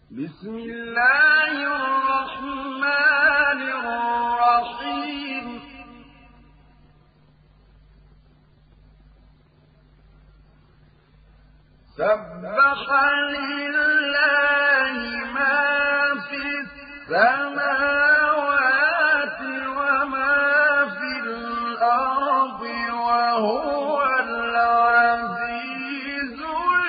بسم الله الرحمن الرحيم سبح لله ما في السماوات وما في الأرض وهو العزيز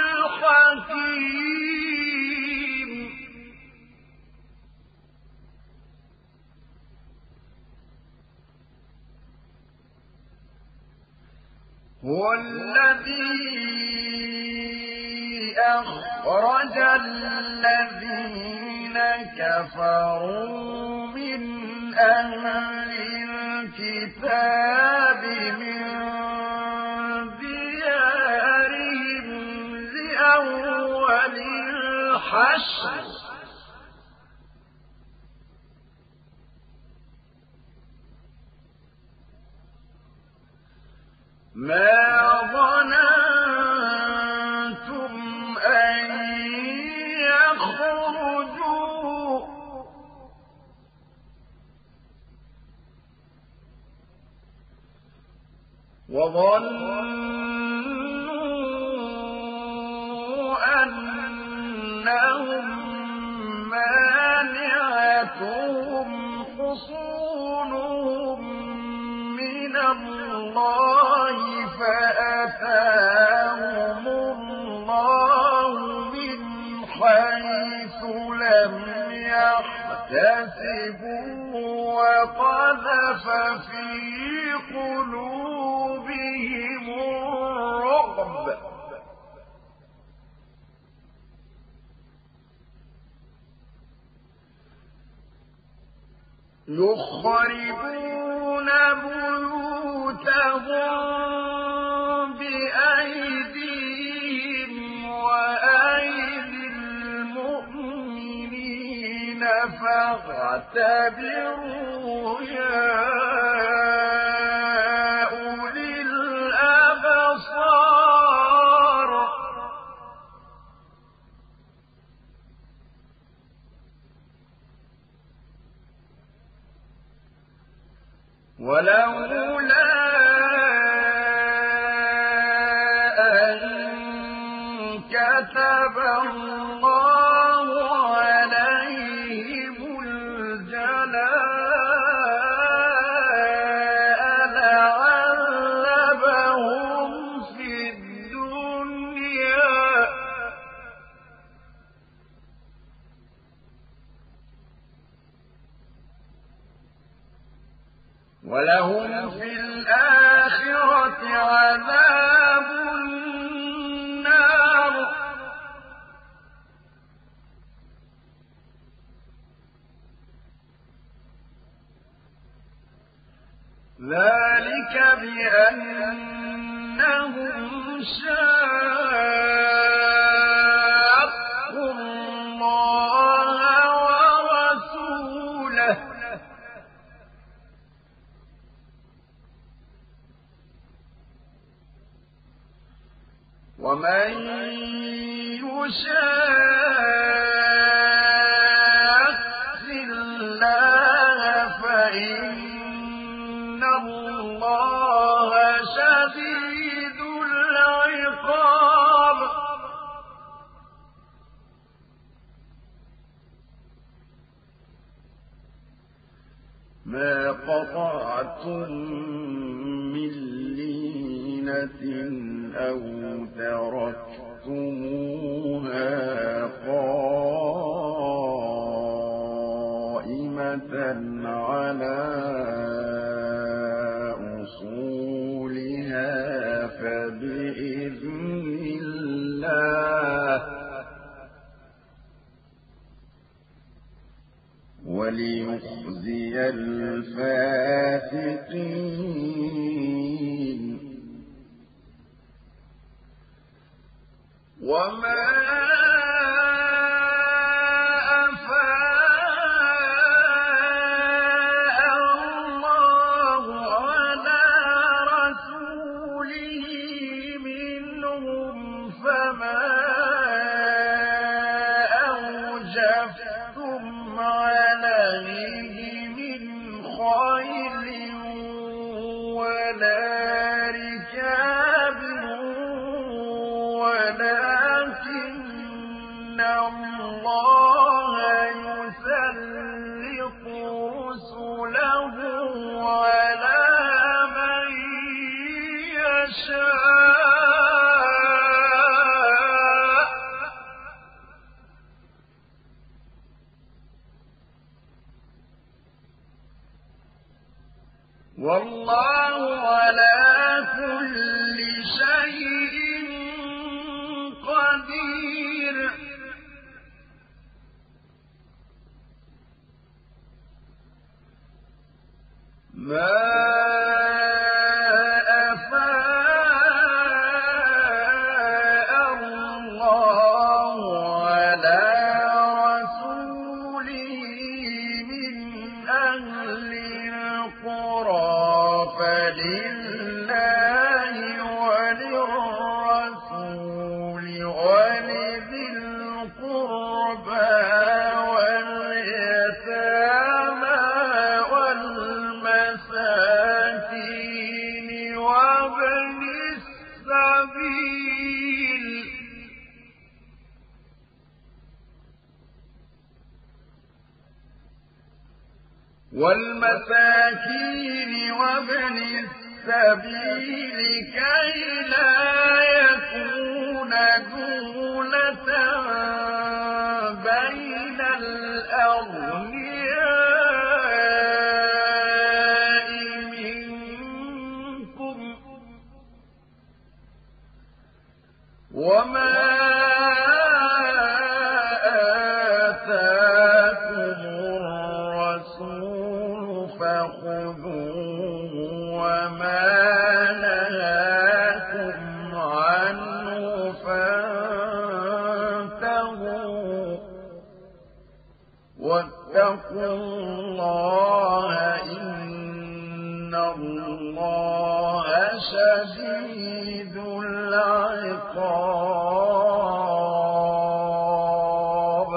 الحكيم هو الذي أخرج الذين كفروا من أهل الكتاب من ديارهم لأول الحشر ما ظننتم أن يخرجوا وظنوا أنهم مانعتهم حصونهم من الله فأتاهم الله من حيث لم يحتسبوا وقذف في قلوبهم الرعب يخربون بيوتهم بأيديهم وأيدي المؤمنين فاعتبروا يا أولي الأبصار ولولا أن كتب الله عليهم الجلاء لعذبهم في الدنيا ولهم في الآخرة عذاب النار ذلك بأنهم شاقوا الله ورسوله ومن يشاق الله فإن الله شديد العقاب ما قطعتم من لينة أو تركتموها قائمة على أصولها فبإذن الله وليخزي الفاسقين وما أفاء الله على رسوله منهم فما أوجب ولكن الله يسلط رسله على من يشاء والله على كل شيء قدير ما أفاء الله على رسوله من أهل القرى فلله وللرسول ولذي القربى واليتامى والمساكين وابن السبيل كي لا يكون دولة بين الأغنياء منكم وما آتاكم الرسول فخذوه وما نهاكم عنه فانتهوا واتقوا الله إن الله شديد العقاب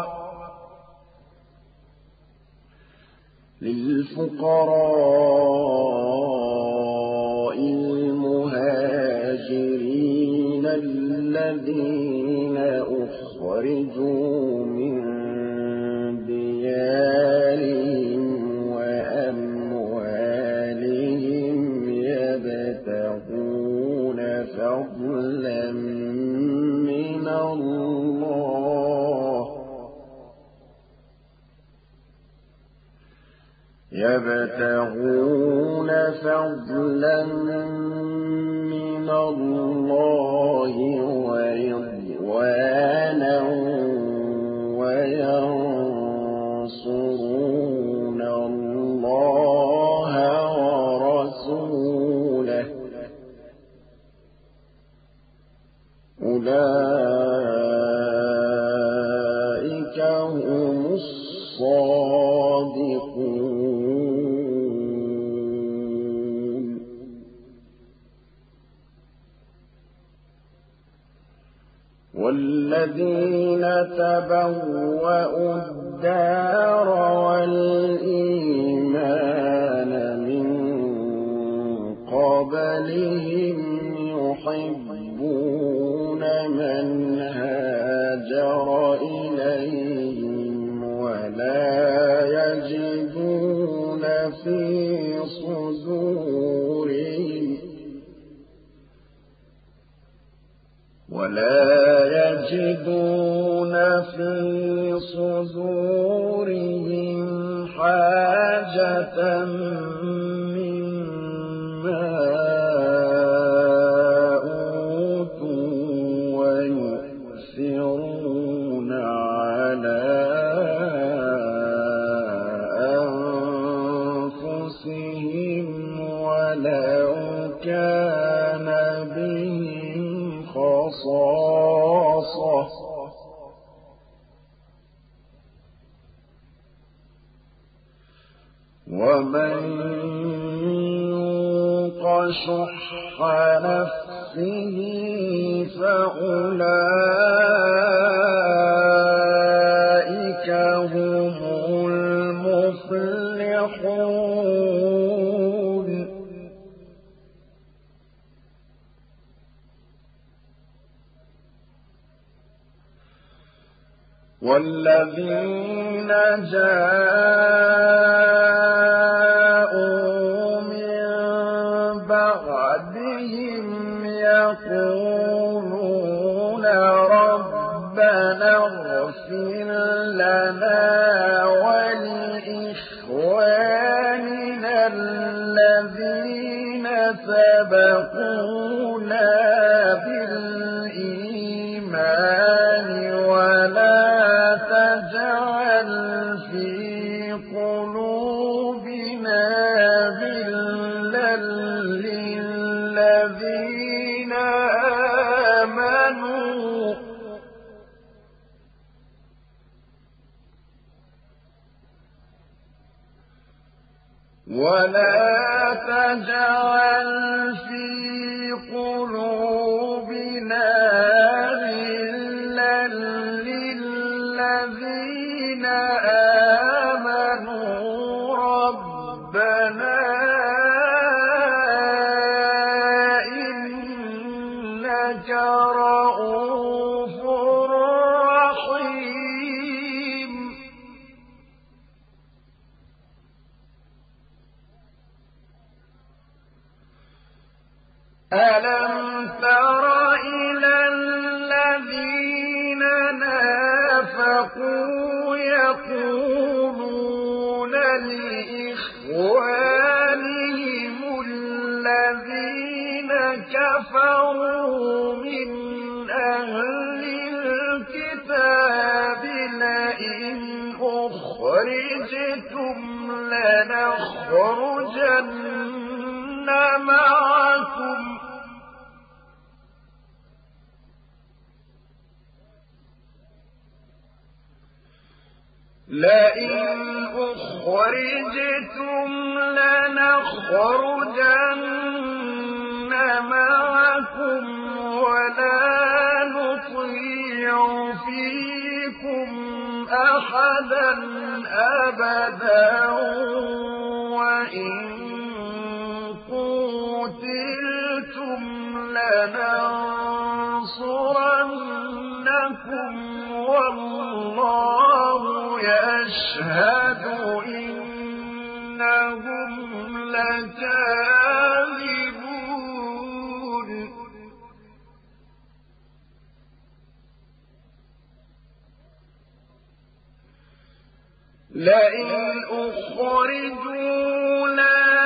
للفقراء المهاجرين الذين أخرجوا من ديارهم وأموالهم يبتغون فضلا من الله ورضوانا وينصرون الله ورسوله أولئك هم الصادقون والذين تبوأوا الدار والإيمان من قبلهم يحبون من هاجر إليهم ولا يجدون في صدورهم حاجة مما أوتوا ويؤثرون على أنفسهم ولو كان بهم خصاصة ومن يوق شح نفسه فأولئك هم المفلحون والذين جاءوا من بعدهم يقولون ربنا اغفر لنا ولإخواننا الذين سبقونا بالإيمان ولا تجعل في قلوبنا غلا للذين آمنوا ربنا إنك رءوف رحيم ألم تر إلى الذين نافقوا يقولون لإخوانهم الذين كفروا من أهل الكتاب لئن أخرجتم لنخرجن معكم ولا نطيع فيكم أحدا أبدا وإن قوتلتم لننصرنكم والله يشهد إنهم لكاذبون لئن أخرجوا لا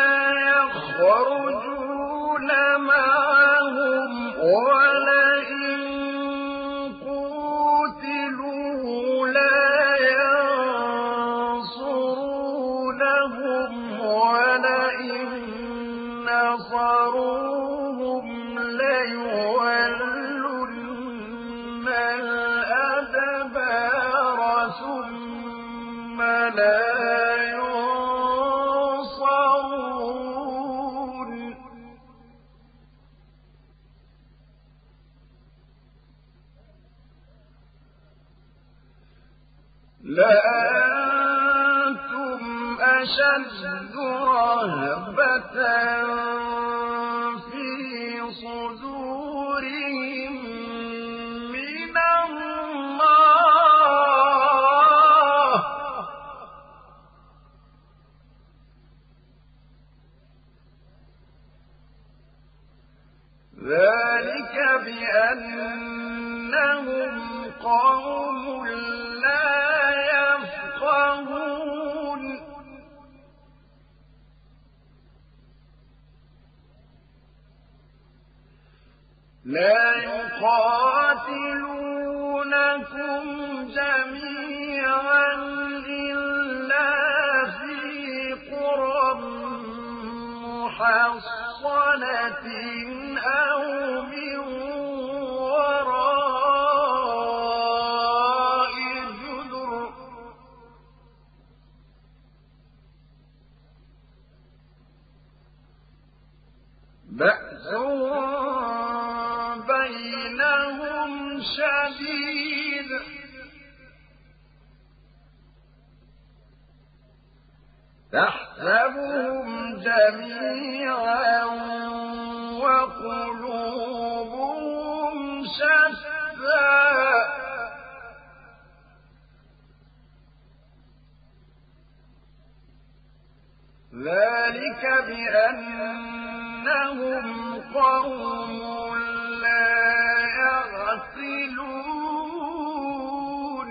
يخرجون معهم ولئن قوتلوا لا ينصرونهم ولئن نصروهم ليولن الأدبار ثم لا ينصرون لأنتم أشد رهبة في صدورهم من الله ذلك بأنهم قوم لا يفقهون لا يقاتلونكم جميعا إلا في قرى محصنة أو من وراء جدر بأسهم بينهم شديد تحسبهم جميعا وقلوبهم شتى قوم لا يعقلون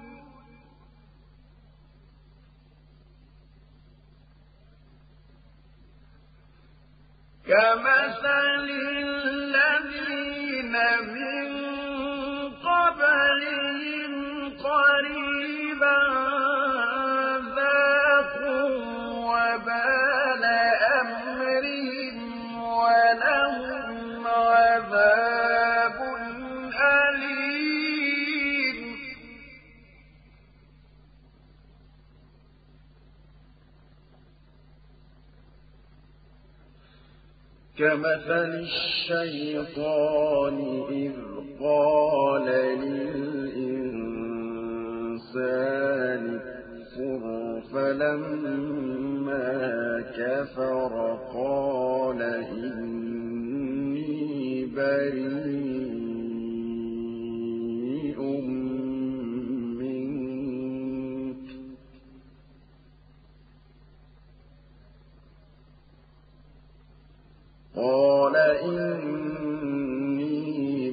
كمثل الذين من قبلهم قريبا ذاقوا وبال أمرهم ولهم عذاب أليم كمثل الشيطان إذ قال للإنسان اكفر فلما كفر قال إني بريء منك قال إني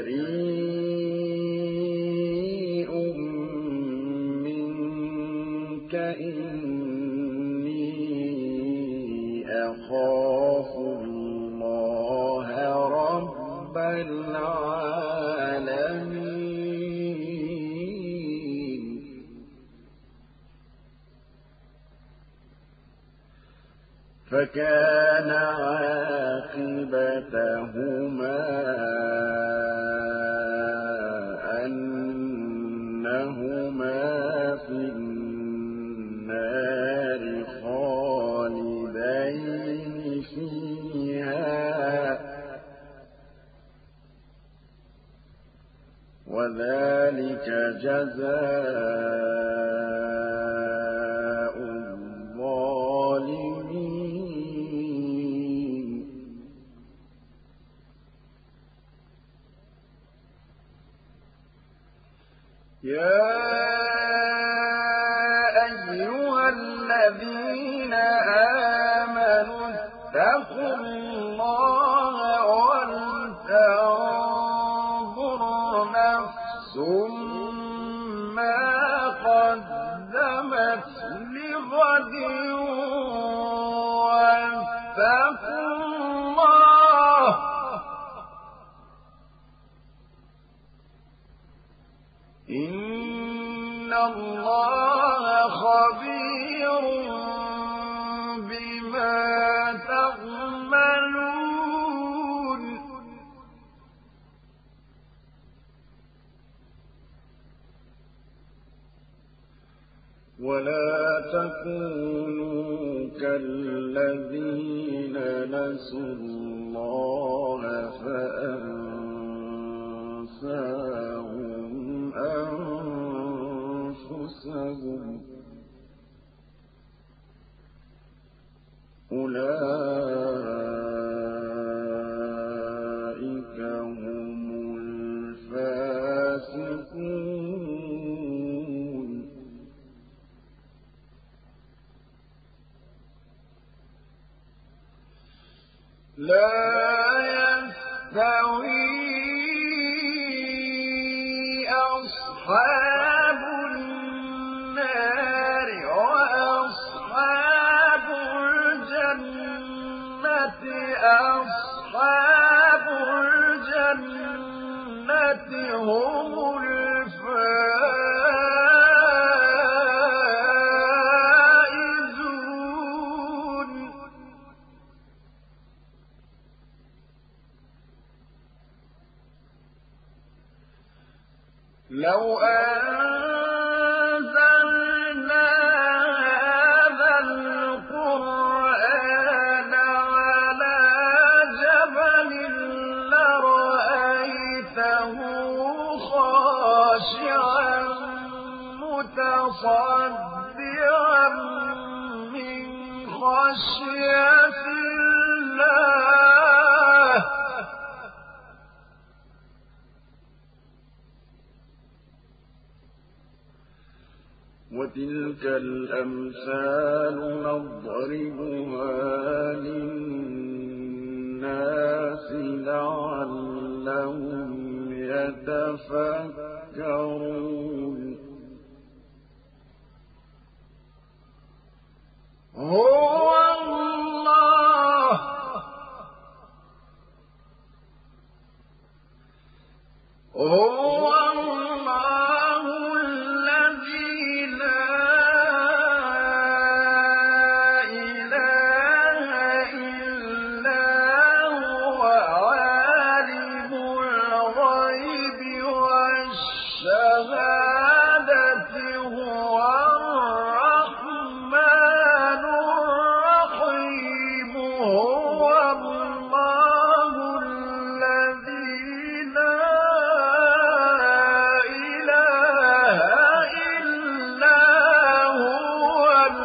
بريء منك إني أخاف الله رب العالمين فكان عاقبتهما أنهما في النار خالدين فيها وذلك جزاء الظالمين يا أيها الذين آمنوا اتقوا الله ولتنظر نفس ما قدمت لغد واتقوا الله إن الله خبير بما تعملون ولا تكونوا كالذين نسوا الله فأنساهم أنفسهم أولئك هم الفاسقون لا يستوي أصحاب النار وأصحاب الجنة أصحاب الجنة هم الفائزون لو أنزلنا هذا القرآن على جبل لرأيته خاشعا متصدعا من خشية الله وتلك الأمثال نضربها للناس لعلهم يتفكرون هو الله الذي لا إله إلا هو عالم الغيب والشهادة هو الرحمن الرحيم هو الله الذي لا إله إلا هو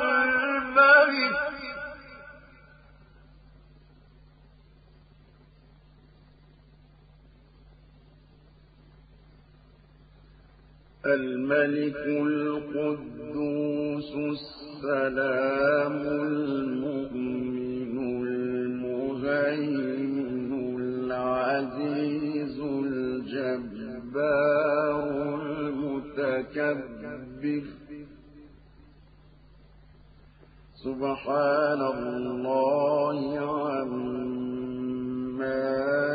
الملك القدوس السلام المؤمن المهيمن العزيز الجبار المتكبر سبحان الله عما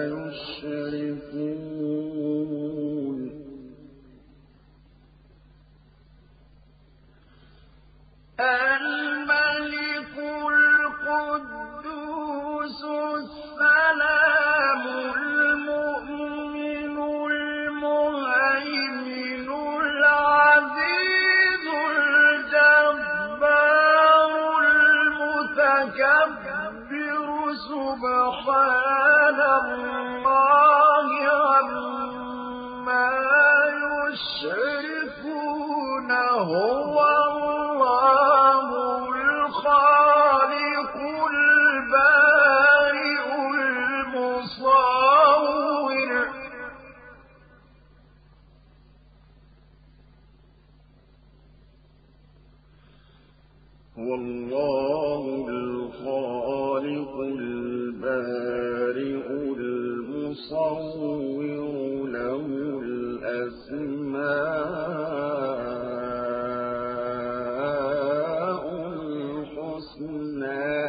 يشركون الملك القدوس السلام المؤمن المهيمن العزيز الجبار المتكبر سبحان الله عما يشركون هو الله الخالق البارئ المصور هو الله الخالق البارئ المصور له الأسماء الحسنى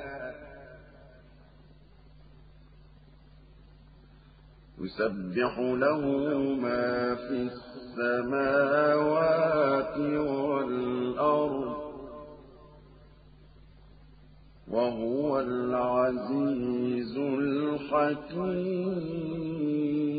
يسبح له ما في السماوات والأرض وهو العزيز الحكيم